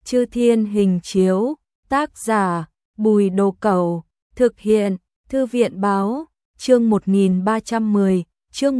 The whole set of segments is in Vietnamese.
Chư Thiên Hình Chiếu, tác giả Bùi Đồ Cẩu, thực hiện Thư viện Báo, chương 1310, chương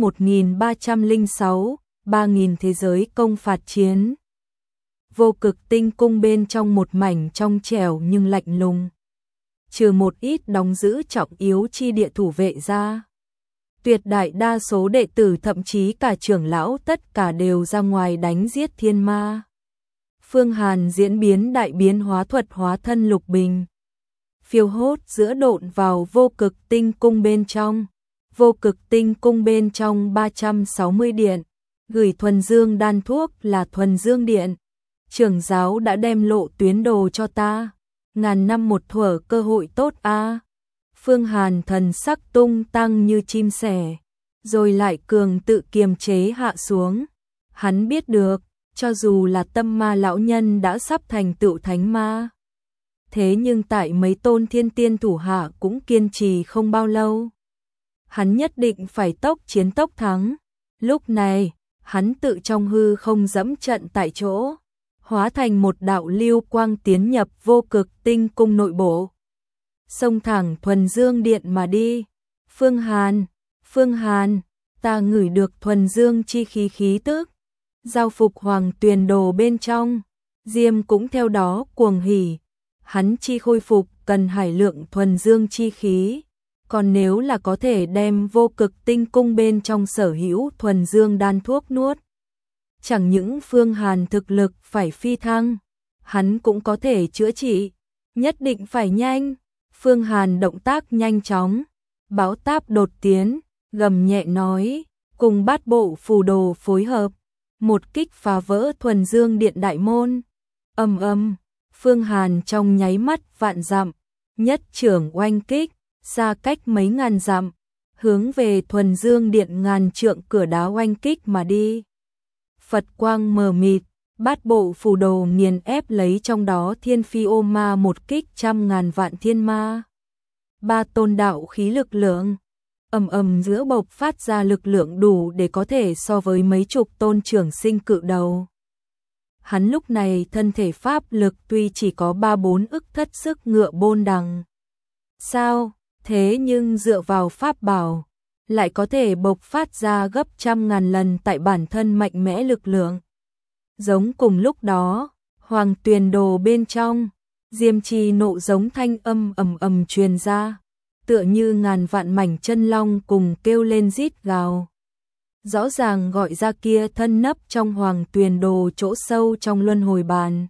1306, 3000 thế giới công phạt chiến. Vô Cực Tinh Cung bên trong một mảnh trong trẻo nhưng lạnh lùng. Trừ một ít đóng giữ trọng yếu chi địa thủ vệ ra, tuyệt đại đa số đệ tử thậm chí cả trưởng lão tất cả đều ra ngoài đánh giết thiên ma. Phương Hàn diễn biến đại biến hóa thuật hóa thân Lục Bình, phiêu hốt giữa độn vào Vô Cực Tinh Cung bên trong. Vô Cực Tinh Cung bên trong 360 điện, gửi thuần dương đan thuốc là thuần dương điện. Trưởng giáo đã đem lộ tuyến đồ cho ta, ngàn năm một thuở cơ hội tốt a. Phương Hàn thần sắc tung tăng như chim sẻ, rồi lại cường tự kiềm chế hạ xuống. Hắn biết được, cho dù là tâm ma lão nhân đã sắp thành tựu thánh ma, thế nhưng tại mấy tôn thiên tiên thủ hạ cũng kiên trì không bao lâu. Hắn nhất định phải tốc chiến tốc thắng. Lúc này, hắn tự trong hư không dẫm trận tại chỗ, hóa thành một đạo lưu quang tiến nhập Vô Cực Tinh Cung nội bộ, xông thẳng thuần dương điện mà đi. Phương Hàn, ta ngửi được thuần dương chi khí tức. Giao phục Hoàng Tuyền Đồ bên trong, Diêm cũng theo đó cuồng hỉ. Hắn chi khôi phục cần hải lượng thuần dương chi khí, còn nếu là có thể đem Vô Cực Tinh Cung bên trong sở hữu thuần dương đan thuốc nuốt, chẳng những Phương Hàn thực lực phải phi thăng, hắn cũng có thể chữa trị. Nhất định phải nhanh. Phương Hàn động tác nhanh chóng, báo táp đột tiến, gầm nhẹ nói, cùng bát bộ phù đồ phối hợp, một kích phá vỡ thuần dương điện đại môn. Ầm ầm, Phương Hàn trong nháy mắt vạn dặm, nhất trưởng oanh kích, xa cách mấy ngàn dặm, hướng về thuần dương điện ngàn trượng cửa đá oanh kích mà đi. Phật quang mờ mịt, bát bộ phù đồ nghiền ép lấy trong đó thiên phi ô ma một kích trăm ngàn vạn thiên ma. Ba tôn đạo khí lực lượng, ầm ầm giữa bộc phát ra lực lượng đủ để có thể so với mấy chục tôn trưởng sinh cự đầu. Hắn lúc này thân thể pháp lực tuy chỉ có 3-4 ức thất sức ngựa bôn đằng. Sao, thế nhưng dựa vào pháp bảo, lại có thể bộc phát ra gấp trăm ngàn lần tại bản thân mạnh mẽ lực lượng. Giống cùng lúc đó, Hoàng Tuyền Đồ bên trong, Diêm Trì nộ giống thanh âm ầm truyền ra, tựa như ngàn vạn mảnh chân long cùng kêu lên rít gào. Rõ ràng gọi ra kia thân nấp trong Hoàng Tuyền Đồ chỗ sâu trong luân hồi bàn.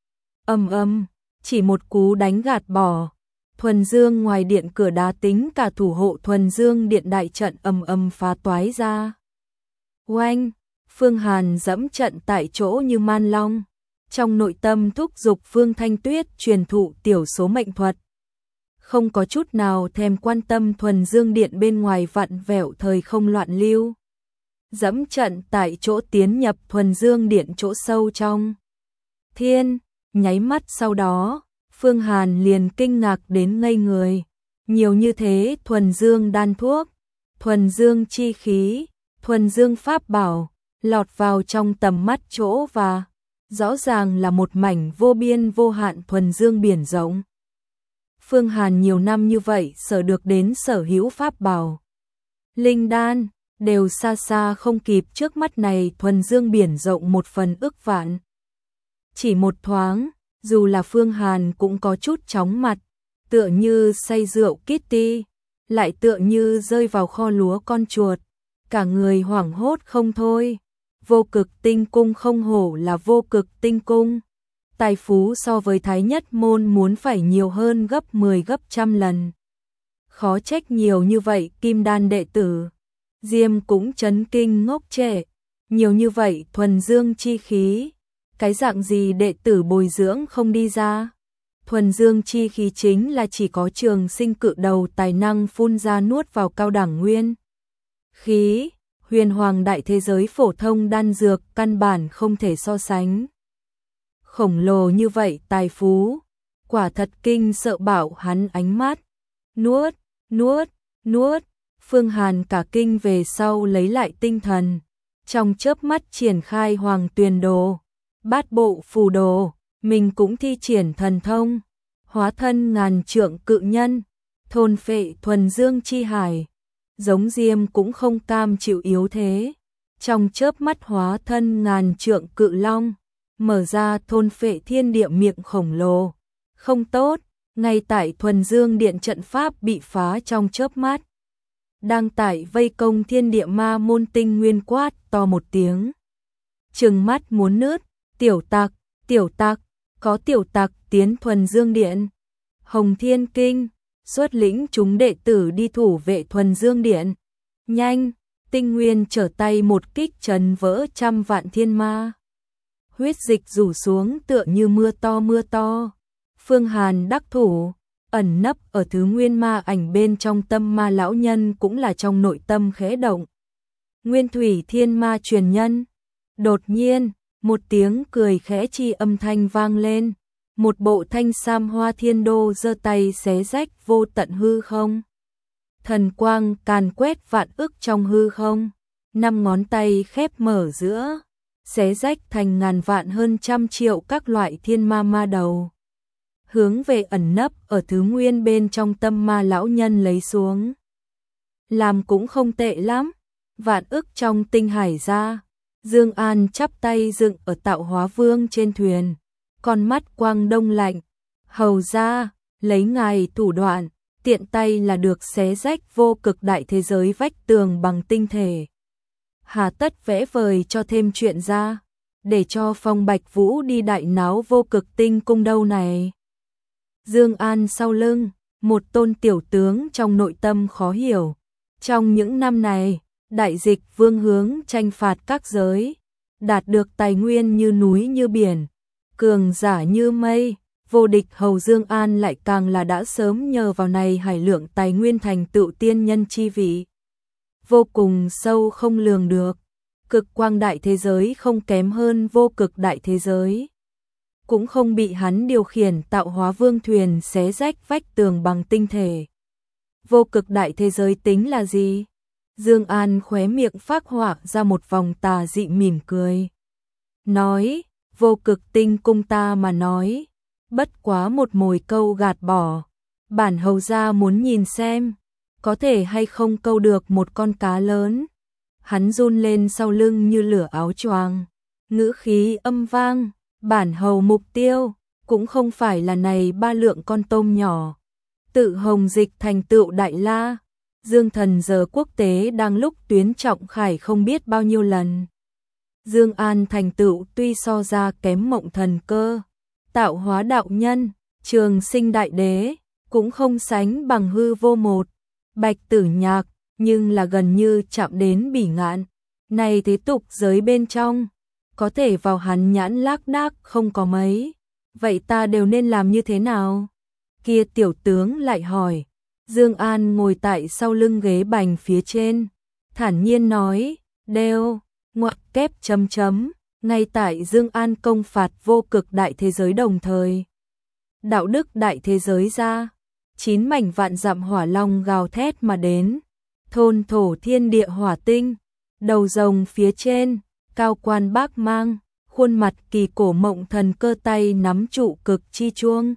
Chỉ một cú đánh gạt bỏ, thuần dương ngoài điện cửa đá tính cả thủ hộ thuần dương điện đại trận phá toái ra. Oanh, Phương Hàn dẫm trận tại chỗ như man long, trong nội tâm thúc giục Phương Thanh Tuyết truyền thụ tiểu số mệnh thuật, không có chút nào thèm quan tâm thuần dương điện bên ngoài vặn vẹo thời không loạn lưu. Dẫm trận tại chỗ tiến nhập thuần dương điện chỗ sâu trong thiên. Nháy mắt sau đó, Phương Hàn liền kinh ngạc đến ngây người. Nhiều như thế thuần dương đan thuốc, thuần dương chi khí, thuần dương pháp bảo, lọt vào trong tầm mắt chỗ và rõ ràng là một mảnh vô biên vô hạn thuần dương biển rộng. Phương Hàn nhiều năm như vậy sở được đến sở hữu pháp bảo, linh đan, đều xa xa không kịp trước mắt này thuần dương biển rộng 1/ức vạn. Chỉ một thoáng, dù là Phương Hàn cũng có chút chóng mặt, tựa như say rượu Kitty, lại tựa như rơi vào kho lúa con chuột, cả người hoảng hốt không thôi. Vô Cực Tinh Cung không hổ là Vô Cực Tinh Cung, tài phú so với Thái Nhất Môn muốn phải nhiều hơn gấp 10 gấp trăm lần. Khó trách nhiều như vậy kim đan đệ tử. Diêm cũng chấn kinh ngốc trệ, nhiều như vậy thuần dương chi khí, cái dạng gì đệ tử bồi dưỡng không đi ra. Thuần dương chi khí chính là chỉ có trường sinh cự đầu tài năng phun ra nuốt vào cao đẳng nguyên khí, huyền hoàng đại thế giới phổ thông đan dược căn bản không thể so sánh. Khổng lồ như vậy tài phú, quả thật kinh sợ bảo hắn ánh mắt. Nuốt. Phương Hàn cả kinh về sau lấy lại tinh thần, trong chớp mắt triển khai Hoàng Tuyền Đồ, bát bộ phù đồ, mình cũng thi triển thần thông, hóa thân ngàn trượng cự nhân, thôn phệ thuần dương chi hải. Giống Diêm cũng không cam chịu yếu thế, trong chớp mắt hóa thân ngàn trượng cự long, mở ra thôn phệ thiên địa miệng khổng lồ. Không tốt, ngay tại thuần dương điện trận pháp bị phá trong chớp mắt. Đang tại vây công thiên địa ma môn Tinh Nguyên quát to một tiếng. Trừng mắt muốn nứt, tiểu tặc, có tiểu tặc tiến thuần dương điện. Hồng Thiên Kinh, xuất lĩnh chúng đệ tử đi thủ vệ thuần dương điện. Nhanh, Tinh Nguyên trở tay một kích trấn vỡ trăm vạn thiên ma. Huyết dịch rủ xuống tựa như mưa to. Phương Hàn đắc thủ, ẩn nấp ở thứ nguyên ma ảnh bên trong tâm ma lão nhân cũng là trong nội tâm khẽ động. Nguyên thủy thiên ma truyền nhân. Đột nhiên, một tiếng cười khẽ chi âm thanh vang lên. Một bộ thanh sam hoa thiên đô giơ tay xé rách vô tận hư không. Thần quang càn quét vạn ức trong hư không. 5 ngón tay khép mở giữa, xé rách thành ngàn vạn hơn trăm triệu các loại thiên ma ma đầu. Hướng về ẩn nấp ở thứ nguyên bên trong tâm ma lão nhân lấy xuống. Làm cũng không tệ lắm, vạn ức trong tinh hải ra. Dương An chắp tay dựng ở Tạo Hóa Vương trên thuyền, con mắt quang đông lạnh. Hầu ra, lấy ngài thủ đoạn, tiện tay là được xé rách vô cực đại thế giới vách tường bằng tinh thể. Hà tất vẽ vời cho thêm chuyện ra, để cho Phong Bạch Vũ đi đại náo vô cực tinh cung đâu này. Dương An sau lưng, một tôn tiểu tướng trong nội tâm khó hiểu. Trong những năm này, Đại Dịch Vương hướng tranh phạt các giới, đạt được tài nguyên như núi như biển, cường giả như mây, vô địch hầu Dương An lại càng là đã sớm nhờ vào này hải lượng tài nguyên thành tựu tiên nhân chi vị. Vô cùng sâu không lường được, cực quang đại thế giới không kém hơn vô cực đại thế giới. Cũng không bị hắn điều khiển Tạo Hóa Vương thuyền xé rách vách tường bằng tinh thể. Vô cực đại thế giới tính là gì? Dương An khóe miệng phác họa ra một vòng tà dị mỉm cười. Nói, vô cực tinh cung ta mà nói, bất quá một mồi câu gạt bỏ. Bản hầu gia muốn nhìn xem, có thể hay không câu được một con cá lớn. Hắn run lên sau lưng như lửa áo choàng, ngữ khí âm vang. Bản hầu mục tiêu, cũng không phải là này 3 lượng con tôm nhỏ. Tự hồng dịch thành tựu đại la, Dương Thần giờ quốc tế đang lúc tuyến trọng khải không biết bao nhiêu lần. Dương An thành tựu tuy so ra kém Mộng Thần Cơ, Tạo Hóa đạo nhân, Trường Sinh đại đế, cũng không sánh bằng Hư Vô Một, Bạch Tử Nhạc, nhưng là gần như chạm đến bỉ ngạn. Này thế tục giới bên trong, có thể vào hắn nhãn lác đác không có mấy. Vậy ta đều nên làm như thế nào? Kia tiểu tướng lại hỏi. Dương An ngồi tại sau lưng ghế bành phía trên, thản nhiên nói, đều, ngoặc kép chấm chấm, ngay tại Dương An công phạt vô cực đại thế giới đồng thời. Đạo đức đại thế giới ra, 9 mảnh vạn dặm hỏa long gào thét mà đến, thôn thổ thiên địa hỏa tinh, đầu rồng phía trên, cao quan bác mang, khuôn mặt kỳ cổ Mộng Thần Cơ tay nắm trụ cực chi chuông.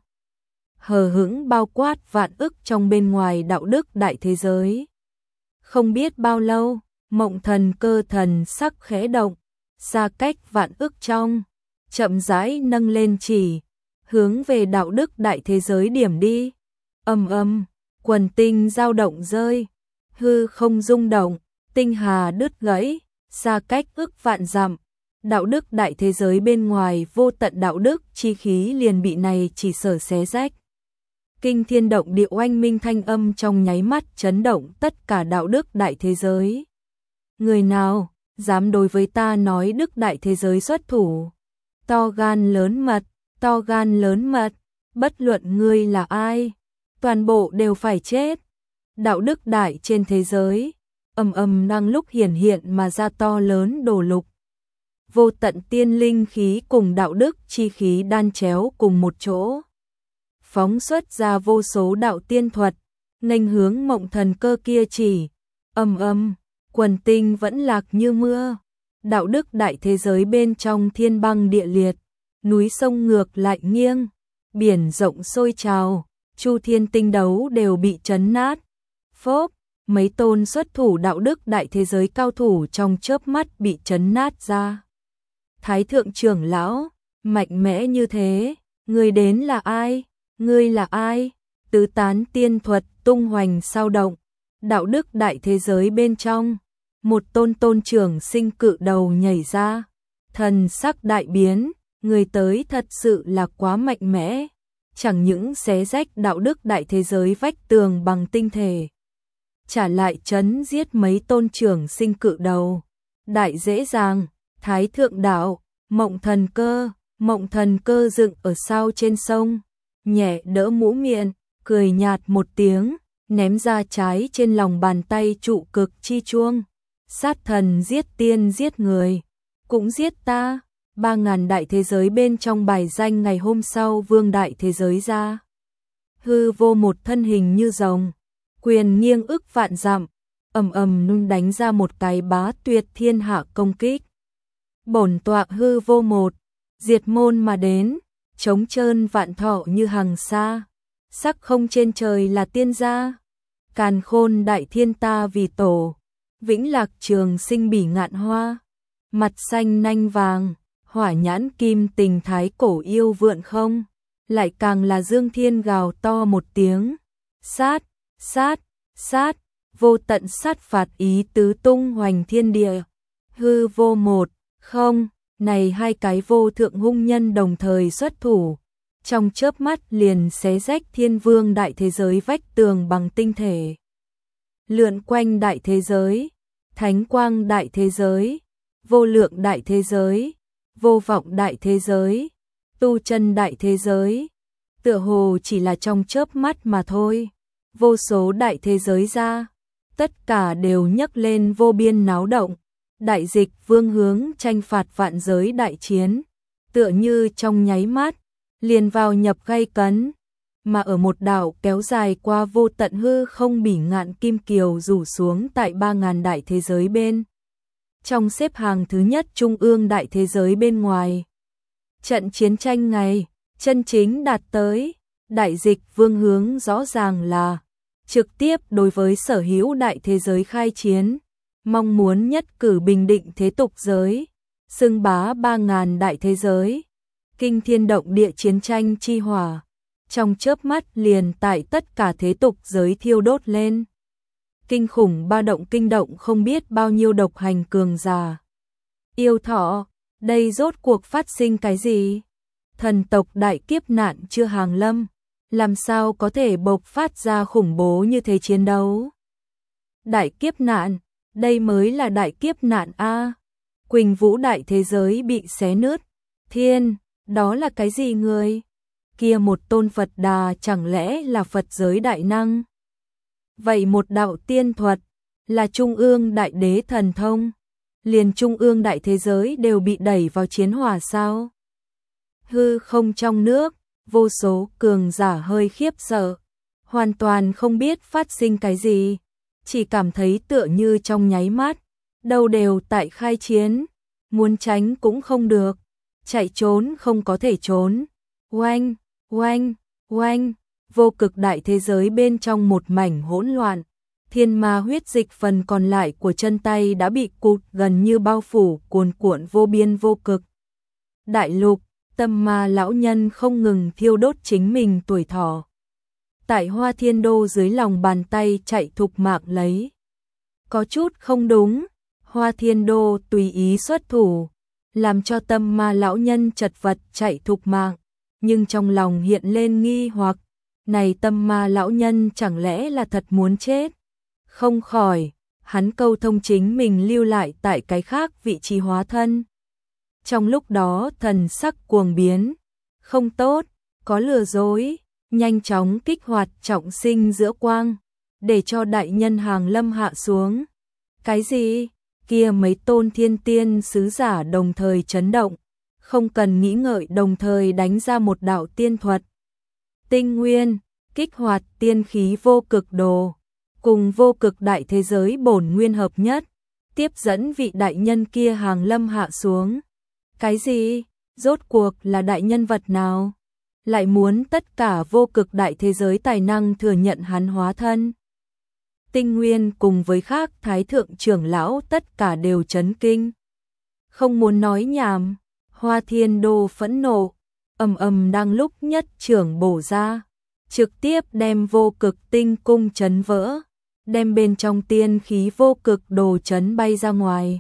Hờ hững bao quát vạn ức trong bên ngoài đạo đức đại thế giới. Không biết bao lâu, Mộng Thần Cơ thần sắc khẽ động, xa cách vạn ức trong, chậm rãi nâng lên chỉ, hướng về đạo đức đại thế giới điểm đi. Ầm ầm, quần tinh dao động rơi, hư không rung động, tinh hà đứt gãy, xa cách ức vạn dặm. Đạo đức đại thế giới bên ngoài vô tận đạo đức chi khí liền bị này chỉ sở xé rách. Kinh thiên động địa oanh minh thanh âm trong nháy mắt chấn động tất cả đạo đức đại thế giới. Người nào dám đối với ta nói đức đại thế giới xuất thủ? To gan lớn mật, bất luận ngươi là ai, toàn bộ đều phải chết. Đạo đức đại trên thế giới, ầm ầm đang lúc hiển hiện mà ra to lớn đổ lục. Vô tận tiên linh khí cùng đạo đức chi khí đan chéo cùng một chỗ, phóng xuất ra vô số đạo tiên thuật, nghênh hướng Mộng Thần Cơ kia chỉ. Ầm ầm, quần tinh vẫn lạc như mưa. Đạo đức đại thế giới bên trong thiên băng địa liệt, núi sông ngược lại nghiêng, biển rộng sôi trào, chu thiên tinh đấu đều bị chấn nát. Phốp, mấy tôn xuất thủ đạo đức đại thế giới cao thủ trong chớp mắt bị chấn nát ra. Thái thượng trưởng lão, mạnh mẽ như thế, ngươi đến là ai? Ngươi là ai? Tứ tán tiên thuật tung hoành sao động, đạo đức đại thế giới bên trong, một tôn trưởng sinh cự đầu nhảy ra, thần sắc đại biến, người tới thật sự là quá mạnh mẽ, chẳng những xé rách đạo đức đại thế giới vách tường bằng tinh thể, trả lại chấn giết mấy tôn trưởng sinh cự đầu. Đại dễ dàng, Thái thượng đạo, mộng thần cơ dựng ở sao trên sông, nhẹ đỡ mũ miệng, cười nhạt một tiếng, ném ra trái trên lòng bàn tay trụ cực chi chuông. Sát thần giết tiên giết người, cũng giết ta. 3.000 đại thế giới bên trong bài danh ngày hôm sau vương đại thế giới ra. Hư vô một thân hình như rồng, quyền nghiêng ức vạn dặm, ầm nung đánh ra một cái bá tuyệt thiên hạ công kích. Bổn tọa hư vô một, diệt môn mà đến, trống trơn vạn thọ như hằng sa, sắc không trên trời là tiên gia, càn khôn đại thiên ta vì tổ, vĩnh lạc trường sinh bỉ ngạn hoa, mặt xanh nanh vàng, hỏa nhãn kim tình thái cổ yêu vượn không, lại càng là Dương Thiên gào to một tiếng, sát, sát, sát, vô tận sát phạt ý tứ tung hoành thiên địa, hư vô một, không, này hai cái vô thượng hung nhân đồng thời xuất thủ, trong chớp mắt liền xé rách thiên vương đại thế giới vách tường bằng tinh thể. Lượn quanh đại thế giới, thánh quang đại thế giới, vô lượng đại thế giới, vô vọng đại thế giới, tu chân đại thế giới, tựa hồ chỉ là trong chớp mắt mà thôi. Vô số đại thế giới ra, tất cả đều nhấc lên vô biên náo động, đại dịch vương hướng tranh phạt vạn giới đại chiến, tựa như trong nháy mắt, liền vào nhập gay cấn, mà ở một đảo kéo dài qua vô tận hư không bỉ ngạn kim kiều rủ xuống tại 3.000 đại thế giới bên. Trong xếp hàng thứ nhất trung ương đại thế giới bên ngoài. Trận chiến tranh ngày, chân chính đạt tới, đại dịch vương hướng rõ ràng là trực tiếp đối với sở hữu đại thế giới khai chiến, mong muốn nhất cử bình định thế tục giới, xưng bá 3.000 đại thế giới, kinh thiên động địa chiến tranh chi hỏa, trong chớp mắt liền tại tất cả thế tục giới thiêu đốt lên. Kinh khủng ba động kinh động không biết bao nhiêu độc hành cường giả. Yêu thọ, đây rốt cuộc phát sinh cái gì? Thần tộc đại kiếp nạn chưa hàng lâm, làm sao có thể bộc phát ra khủng bố như thế chiến đấu? Đại kiếp nạn, đây mới là đại kiếp nạn a. Quỳnh Vũ đại thế giới bị xé nứt. Thiên, đó là cái gì người? Kia một tôn Phật Đà chẳng lẽ là Phật giới đại năng? Vậy một đạo tiên thuật là trung ương đại đế thần thông, liền trung ương đại thế giới đều bị đẩy vào chiến hỏa sao? Hư không trong nước, vô số cường giả hơi khiếp sợ, hoàn toàn không biết phát sinh cái gì, chỉ cảm thấy tựa như trong nháy mắt, đâu đều tại khai chiến, muốn tránh cũng không được, chạy trốn không có thể trốn. Oanh, oanh, oanh, vô cực đại thế giới bên trong một mảnh hỗn loạn, thiên ma huyết dịch phần còn lại của chân tay đã bị cụt gần như bao phủ cuồn cuộn vô biên vô cực. Đại lục, tâm ma lão nhân không ngừng thiêu đốt chính mình tuổi thọ. Tại Hoa Thiên Đô dưới lòng bàn tay chạy thục mạng lấy. Có chút không đúng, Hoa Thiên Đô tùy ý xuất thủ, làm cho tâm ma lão nhân chật vật chạy thục mạng, nhưng trong lòng hiện lên nghi hoặc, này tâm ma lão nhân chẳng lẽ là thật muốn chết? Không khỏi, hắn câu thông chính mình lưu lại tại cái khác vị trí hóa thân. Trong lúc đó thần sắc cuồng biến, không tốt, có lừa dối, nhanh chóng kích hoạt trọng sinh giữa quang, để cho đại nhân hàng lâm hạ xuống. Cái gì? Kia mấy tôn thiên tiên sứ giả đồng thời chấn động, không cần nghĩ ngợi đồng thời đánh ra một đạo tiên thuật. Tinh nguyên, kích hoạt tiên khí vô cực đồ, cùng vô cực đại thế giới bổn nguyên hợp nhất, tiếp dẫn vị đại nhân kia hàng lâm hạ xuống. Cái gì? Rốt cuộc là đại nhân vật nào? Lại muốn tất cả vô cực đại thế giới tài năng thừa nhận hắn hóa thân. Tinh Nguyên cùng với khác thái thượng trưởng lão tất cả đều chấn kinh. Không muốn nói nhảm, Hoa Thiên Đô phẫn nộ, ầm ầm đang lúc nhất trưởng bổ ra, trực tiếp đem vô cực tinh cung chấn vỡ, đem bên trong tiên khí vô cực đồ chấn bay ra ngoài.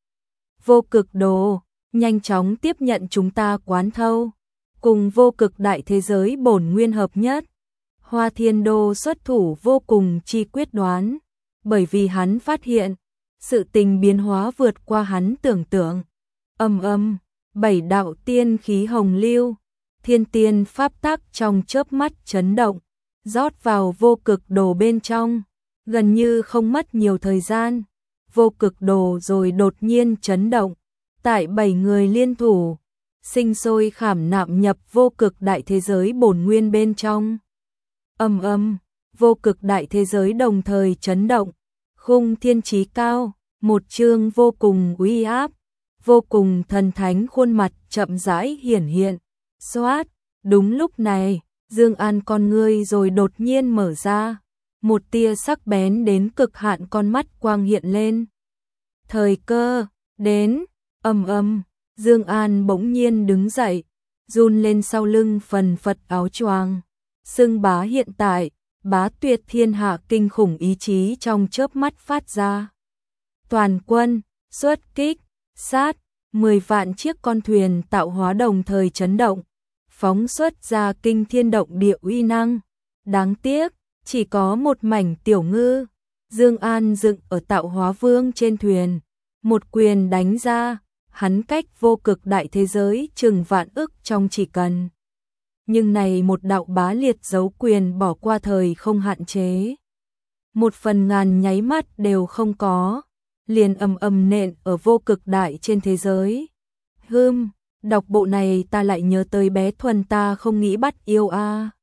Vô cực đồ, nhanh chóng tiếp nhận chúng ta quán thâu, cùng vô cực đại thế giới bổn nguyên hợp nhất. Hoa Thiên Đô xuất thủ vô cùng chi quyết đoán, bởi vì hắn phát hiện, sự tình biến hóa vượt qua hắn tưởng tượng. Ầm ầm, 7 đạo tiên khí hồng lưu, thiên tiên pháp tắc trong chớp mắt chấn động, rót vào vô cực đồ bên trong, gần như không mất nhiều thời gian. Vô cực đồ rồi đột nhiên chấn động, tại 7 người liên thủ, sinh sôi khảm nạm nhập vô cực đại thế giới bổn nguyên bên trong. Ầm ầm, vô cực đại thế giới đồng thời chấn động, khung thiên chí cao, một chương vô cùng uy áp, vô cùng thần thánh khuôn mặt chậm rãi hiển hiện. Xoát, đúng lúc này, Dương An con ngươi rồi đột nhiên mở ra, một tia sắc bén đến cực hạn con mắt quang hiện lên. Thời cơ đến, ầm ầm, Dương An bỗng nhiên đứng dậy, run lên sau lưng phần phật áo choàng, xưng bá hiện tại, bá tuyệt thiên hạ kinh khủng ý chí trong chớp mắt phát ra. Toàn quân, xuất kích, sát, 10 vạn chiếc con thuyền tạo hóa đồng thời chấn động, phóng xuất ra kinh thiên động địa uy năng. Đáng tiếc, chỉ có một mảnh tiểu ngư. Dương An dựng ở tạo hóa vương trên thuyền, một quyền đánh ra, hắn cách vô cực đại thế giới chừng vạn ức trong chỉ cần. Nhưng này một đạo bá liệt dấu quyền bỏ qua thời không hạn chế. 1/1000 nháy mắt đều không có, liền ầm ầm nện ở vô cực đại trên thế giới. Đọc bộ này ta lại nhớ tới bé Thuần ta không nghĩ bắt yêu a.